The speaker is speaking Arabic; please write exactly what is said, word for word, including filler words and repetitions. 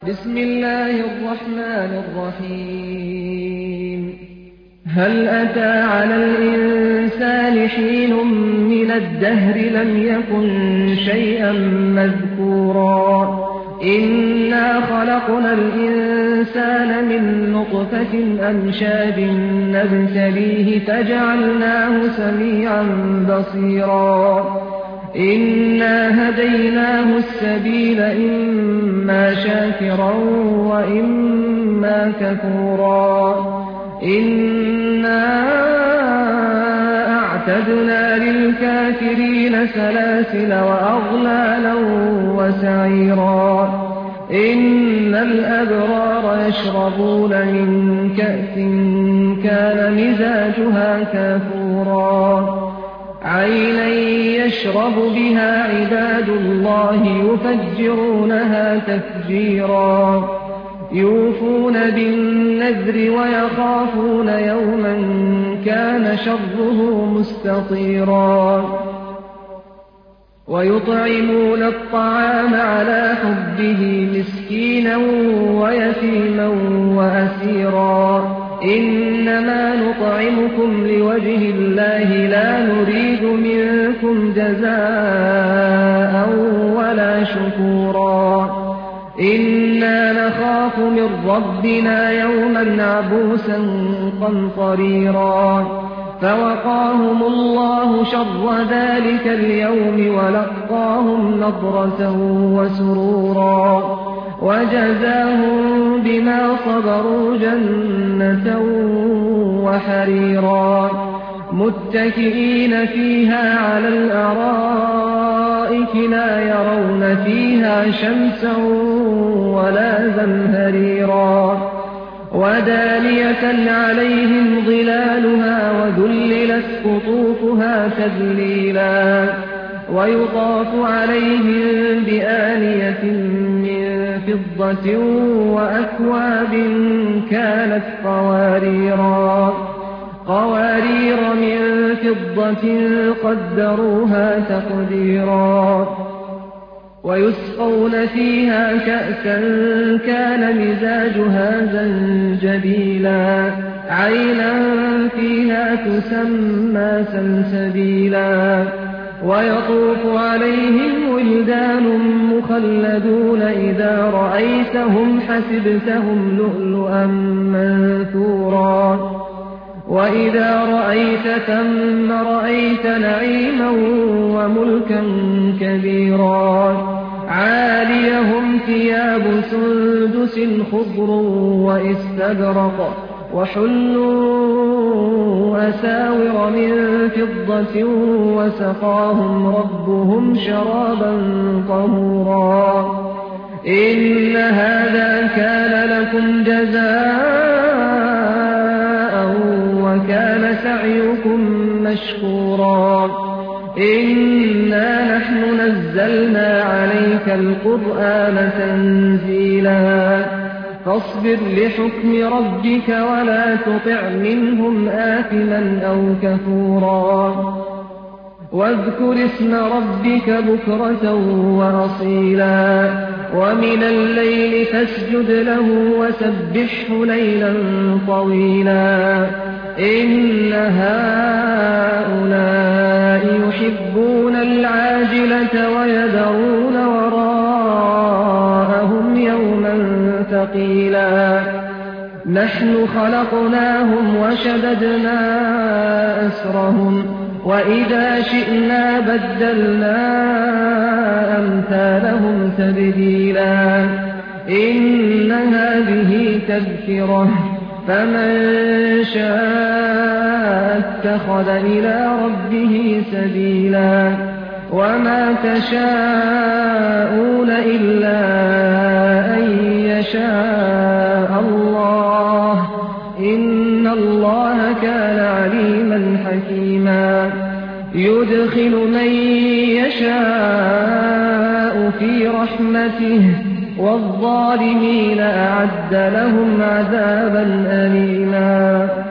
بسم الله الرحمن الرحيم هل أتى على الإنسان حين من الدهر لم يكن شيئا مذكورا إنا خلقنا الإنسان من نطفة أمشاج نبتليه فجعلناه سميعا بصيرا إنا هديناه السبيل إما شاكرا وإما كفورا إنا أعتدنا للكافرين سلاسل وأغلالا وسعيرا إن الأبرار يشربون من كأس كان مزاجها كافورا عينا يشرب بها عباد الله يفجرونها تفجيرا يوفون بالنذر ويخافون يوما كان شره مستطيرا ويطعمون الطعام على حبه مسكينا ويتيما وأسيرا إنما نطعمكم لوجه الله لا نريد منكم جزاء ولا شكورا إنا نخاف من ربنا يوما عبوسا قمطريرا فوقاهم الله شر ذلك اليوم ولقاهم نضرة وسرورا وجزاهم بما صبروا جنة وحريرا متكئين فيها على الأرائك لا يرون فيها شمسا ولا زمهريرا ودانية عليهم ظلالها وذللت قطوفها تذليلا ويطاف عليهم بآنية من فضة وأكواب كانت قواريرا قوارير من فضة قدروها تقديرا ويسقون فيها كأسا كان مزاجها زنجبيلا عينا فيها تسمى سلسبيلا ويطوف عليهم ولدان مخلدون إذا رأيتهم حسبتهم لؤلؤا منثورا وإذا رأيت ثم رأيت نعيما وملكا كبيرا عاليهم ثياب سندس خضر وإستبرق وحلوا أساور من فضة وسقاهم ربهم شرابا طهورا إن هذا كان لكم جزاء وكان سعيكم مشكورا إنا نحن نزلنا عليك القرآن تنزيلا فاصبر لحكم ربك ولا تطع منهم آثما أو كفورا واذكر اسم ربك بكرة وأصيلا ومن الليل فاسجد له وسبحه ليلا طويلا إن هؤلاء يحبون العاجلة ويذرون وراءهم يوما ثقيلا نحن خلقناهم وشددنا أسرهم وإذا شئنا بدلنا أمثالهم تبديلا إن هذه تذكرة فمن شاء اتخذ إلى ربه سبيلا وما تشاءون إلا أن يشاء الله إن الله كان عليما حكيما يدخل من يشاء في رحمته والظالمين أعد لهم عذابا أليما